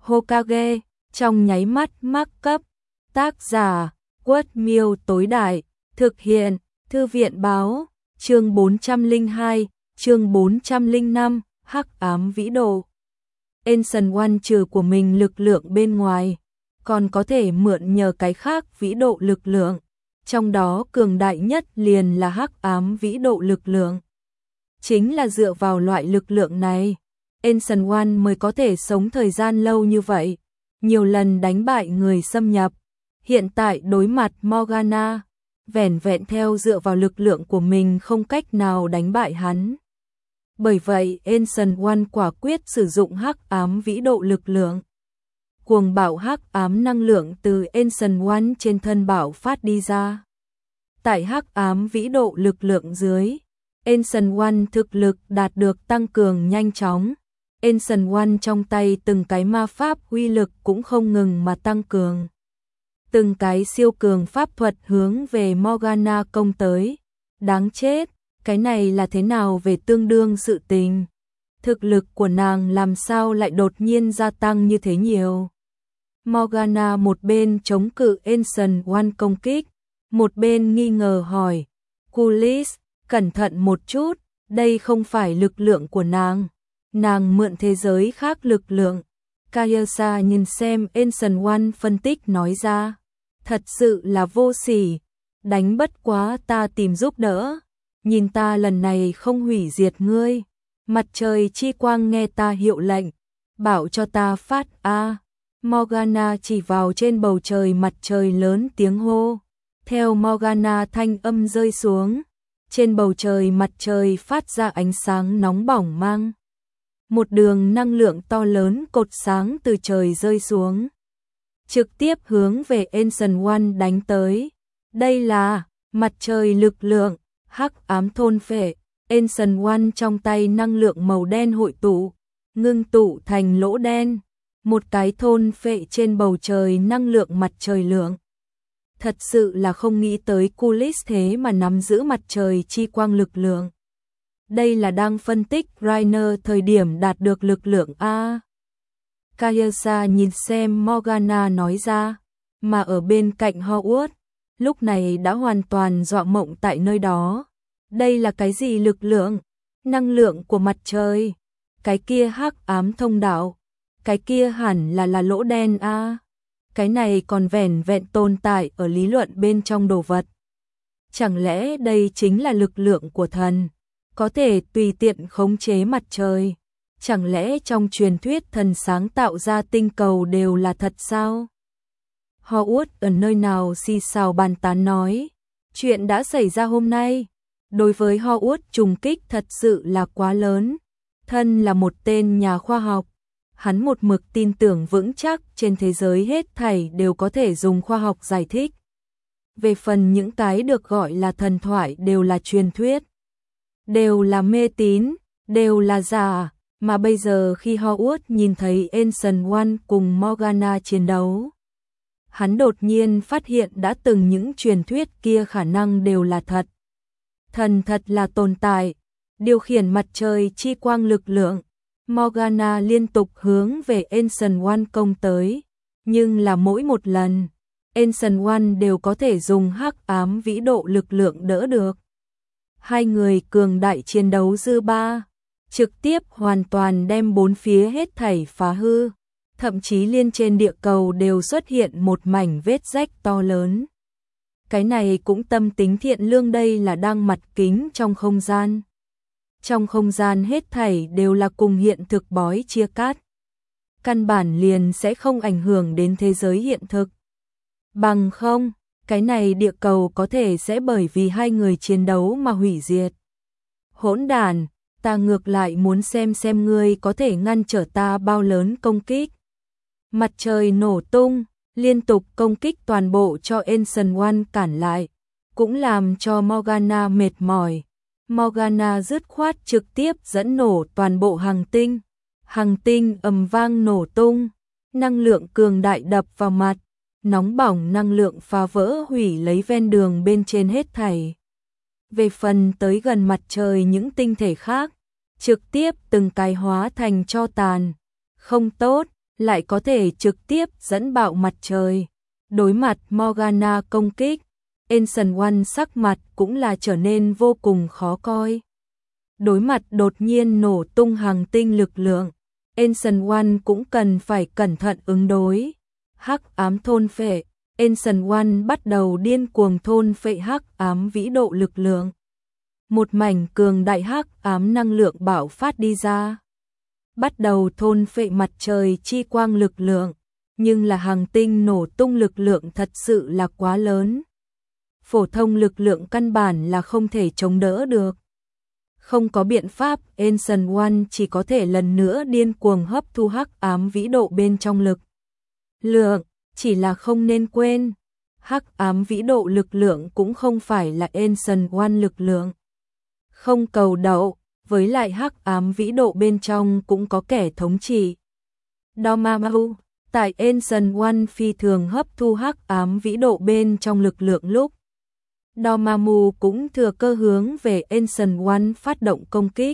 Hokage, trong nháy mắt mắc cấp. Tác giả, Quất Miêu tối đại, thực hiện, Thư viện báo, chương 402, chương 405, hắc ám vĩ độ. Ancient One trừ của mình lực lượng bên ngoài, còn có thể mượn nhờ cái khác vĩ độ lực lượng, trong đó cường đại nhất liền là hắc ám vĩ độ lực lượng. Chính là dựa vào loại lực lượng này, Ancient One mới có thể sống thời gian lâu như vậy, nhiều lần đánh bại người xâm nhập. Hiện tại đối mặt Morgana, vẻn vẹn theo dựa vào lực lượng của mình không cách nào đánh bại hắn. Bởi vậy Ancient One quả quyết sử dụng hắc ám vĩ độ lực lượng. Cuồng bạo hắc ám năng lượng từ Ancient One trên thân bạo phát đi ra. Tại hắc ám vĩ độ lực lượng dưới, Ancient One thực lực đạt được tăng cường nhanh chóng. Ancient One trong tay từng cái ma pháp uy lực cũng không ngừng mà tăng cường. Từng cái siêu cường pháp thuật hướng về Morgana công tới. Đáng chết, cái này là thế nào về tương đương sự tình? Thực lực của nàng làm sao lại đột nhiên gia tăng như thế nhiều? Morgana một bên chống cự Ancient One công kích, một bên nghi ngờ hỏi, Kulis, cẩn thận một chút, đây không phải lực lượng của nàng. Nàng mượn thế giới khác lực lượng. Kayasa nhìn xem Ancient One phân tích nói ra, thật sự là vô sỉ, đánh bất quá ta tìm giúp đỡ, nhìn ta lần này không hủy diệt ngươi. Mặt trời chi quang nghe ta hiệu lệnh, bảo cho ta phát a. Morgana chỉ vào trên bầu trời mặt trời lớn tiếng hô. Theo Morgana thanh âm rơi xuống, trên bầu trời mặt trời phát ra ánh sáng nóng bỏng mang. Một đường năng lượng to lớn cột sáng từ trời rơi xuống, trực tiếp hướng về Ancient One đánh tới. Đây là mặt trời lực lượng, hắc ám thôn phệ. Ancient One trong tay năng lượng màu đen hội tụ, ngưng tụ thành lỗ đen, một cái thôn phệ trên bầu trời năng lượng mặt trời lượng. Thật sự là không nghĩ tới Kulis thế mà nắm giữ mặt trời chi quang lực lượng. Đây là đang phân tích Rainer thời điểm đạt được lực lượng A. Kayasa nhìn xem Morgana nói ra, mà ở bên cạnh Howard, lúc này đã hoàn toàn dọa mộng tại nơi đó. Đây là cái gì lực lượng? Năng lượng của mặt trời. Cái kia hắc ám thông đạo. Cái kia hẳn là lỗ đen A. Cái này còn vẻn vẹn tồn tại ở lý luận bên trong đồ vật. Chẳng lẽ đây chính là lực lượng của thần? Có thể tùy tiện khống chế mặt trời. Chẳng lẽ trong truyền thuyết thần sáng tạo ra tinh cầu đều là thật sao? Howard ở nơi nào xì xào bàn tán nói. Chuyện đã xảy ra hôm nay. Đối với Howard trùng kích thật sự là quá lớn. Thân là một tên nhà khoa học, hắn một mực tin tưởng vững chắc trên thế giới hết thảy đều có thể dùng khoa học giải thích. Về phần những cái được gọi là thần thoại đều là truyền thuyết, đều là mê tín, đều là giả. Mà bây giờ khi Howard nhìn thấy Ancient One cùng Morgana chiến đấu, hắn đột nhiên phát hiện đã từng những truyền thuyết kia khả năng đều là thật. Thần thật là tồn tại, điều khiển mặt trời chi quang lực lượng. Morgana liên tục hướng về Ancient One công tới, nhưng là mỗi một lần, Ancient One đều có thể dùng hắc ám vĩ độ lực lượng đỡ được. Hai người cường đại chiến đấu dư ba, trực tiếp hoàn toàn đem bốn phía hết thảy phá hư, thậm chí liên trên địa cầu đều xuất hiện một mảnh vết rách to lớn. Cái này cũng tâm tính thiện lương, đây là đang mặt kính trong không gian. Trong không gian hết thảy đều là cùng hiện thực bói chia cắt. Căn bản liền sẽ không ảnh hưởng đến thế giới hiện thực. Bằng không, cái này địa cầu có thể sẽ bởi vì hai người chiến đấu mà hủy diệt. Hỗn đản, ta ngược lại muốn xem ngươi có thể ngăn trở ta bao lớn công kích. Mặt trời nổ tung, liên tục công kích toàn bộ cho Ancient One cản lại, cũng làm cho Morgana mệt mỏi. Morgana dứt khoát trực tiếp dẫn nổ toàn bộ hành tinh ầm vang nổ tung, năng lượng cường đại đập vào mặt, nóng bỏng năng lượng phá vỡ hủy lấy ven đường bên trên hết thảy. Về phần tới gần mặt trời những tinh thể khác, trực tiếp từng cái hóa thành tro tàn. Không tốt, lại có thể trực tiếp dẫn bạo mặt trời. Đối mặt Morgana công kích, Ancient One sắc mặt cũng là trở nên vô cùng khó coi. Đối mặt đột nhiên nổ tung hàng tinh lực lượng, Ancient One cũng cần phải cẩn thận ứng đối. Hắc ám thôn phệ, Ancient One bắt đầu điên cuồng thôn phệ hắc ám vĩ độ lực lượng. Một mảnh cường đại hắc ám năng lượng bạo phát đi ra, bắt đầu thôn phệ mặt trời chi quang lực lượng, nhưng là hàng tinh nổ tung lực lượng thật sự là quá lớn. Phổ thông lực lượng căn bản là không thể chống đỡ được. Không có biện pháp, Ancient One chỉ có thể lần nữa điên cuồng hấp thu hắc ám vĩ độ bên trong lực lượng, chỉ là không nên quên, hắc ám vĩ độ lực lượng cũng không phải là Ancient One lực lượng. Không cầu đậu, với lại hắc ám vĩ độ bên trong cũng có kẻ thống trị. Dormammu, tại Ancient One phi thường hấp thu hắc ám vĩ độ bên trong lực lượng lúc, Dormammu cũng thừa cơ hướng về Ancient One phát động công kích.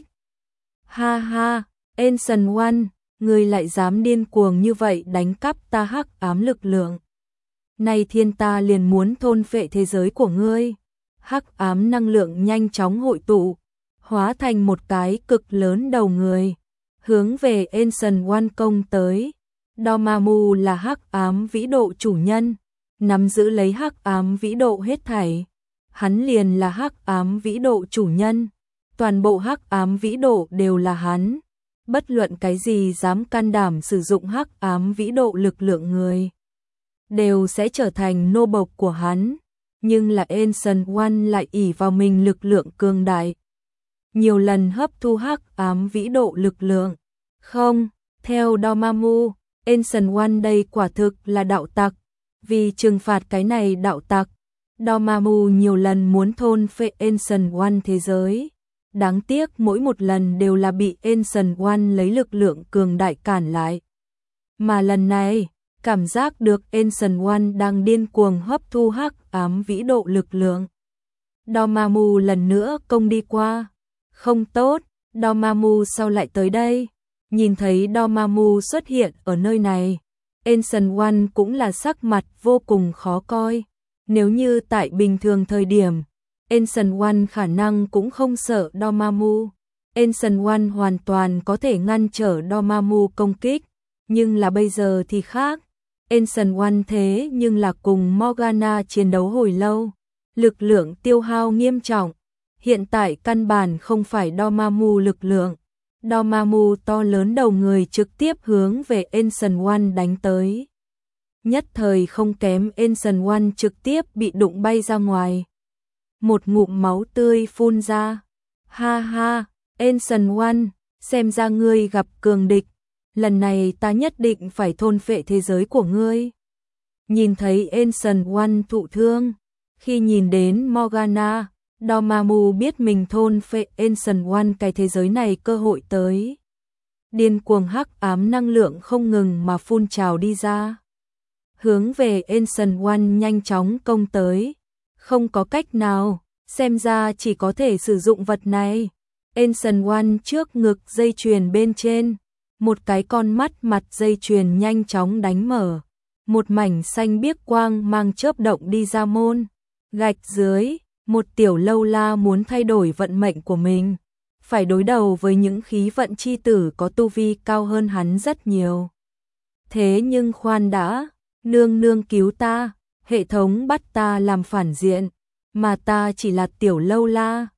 Ha ha, Ancient One, ngươi lại dám điên cuồng như vậy đánh cắp ta hắc ám lực lượng. Này thiên ta liền muốn thôn phệ thế giới của ngươi. Hắc ám năng lượng nhanh chóng hội tụ, hóa thành một cái cực lớn đầu người, hướng về Ancient One công tới. Dormammu là hắc ám vĩ độ chủ nhân, nắm giữ lấy hắc ám vĩ độ hết thảy. Hắn liền là hắc ám vĩ độ chủ nhân, toàn bộ hắc ám vĩ độ đều là hắn. Bất luận cái gì dám can đảm sử dụng hắc ám vĩ độ lực lượng người, đều sẽ trở thành nô bộc của hắn. Nhưng là Ancient One lại ỷ vào mình lực lượng cường đại, nhiều lần hấp thu hắc ám vĩ độ lực lượng. Không, theo Dormammu, Ancient One đây quả thực là đạo tặc. Vì trừng phạt cái này đạo tặc, Dormammu nhiều lần muốn thôn phệ Ancient One thế giới. Đáng tiếc mỗi một lần đều là bị Ancient One lấy lực lượng cường đại cản lại. Mà lần này, cảm giác được Ancient One đang điên cuồng hấp thu hắc ám vĩ độ lực lượng. Dormammu lần nữa công đi qua. Không tốt, Dormammu sao lại tới đây? Nhìn thấy Dormammu xuất hiện ở nơi này, Ancient One cũng là sắc mặt vô cùng khó coi. Nếu như tại bình thường thời điểm, Ancient One khả năng cũng không sợ Dormammu. Ancient One hoàn toàn có thể ngăn trở Dormammu công kích, nhưng là bây giờ thì khác. Ancient One thế nhưng là cùng Morgana chiến đấu hồi lâu, lực lượng tiêu hao nghiêm trọng. Hiện tại căn bản không phải Dormammu lực lượng. Dormammu to lớn đầu người trực tiếp hướng về Ancient One đánh tới. Nhất thời không kém, Ancient One trực tiếp bị đụng bay ra ngoài. Một ngụm máu tươi phun ra. Ha ha, Ancient One, xem ra ngươi gặp cường địch. Lần này ta nhất định phải thôn phệ thế giới của ngươi. Nhìn thấy Ancient One thụ thương, khi nhìn đến Morgana, Dormammu biết mình thôn phệ Ancient One cái thế giới này cơ hội tới. Điên cuồng hắc ám năng lượng không ngừng mà phun trào đi ra, hướng về Ancient One nhanh chóng công tới. Không có cách nào, xem ra chỉ có thể sử dụng vật này. Ancient One trước ngực dây chuyền bên trên, một cái con mắt mặt dây chuyền nhanh chóng đánh mở. Một mảnh xanh biếc quang mang chớp động đi ra môn. Gạch dưới, một tiểu lâu la muốn thay đổi vận mệnh của mình, phải đối đầu với những khí vận chi tử có tu vi cao hơn hắn rất nhiều. Thế nhưng khoan đã, nương nương cứu ta, hệ thống bắt ta làm phản diện, mà ta chỉ là tiểu lâu la.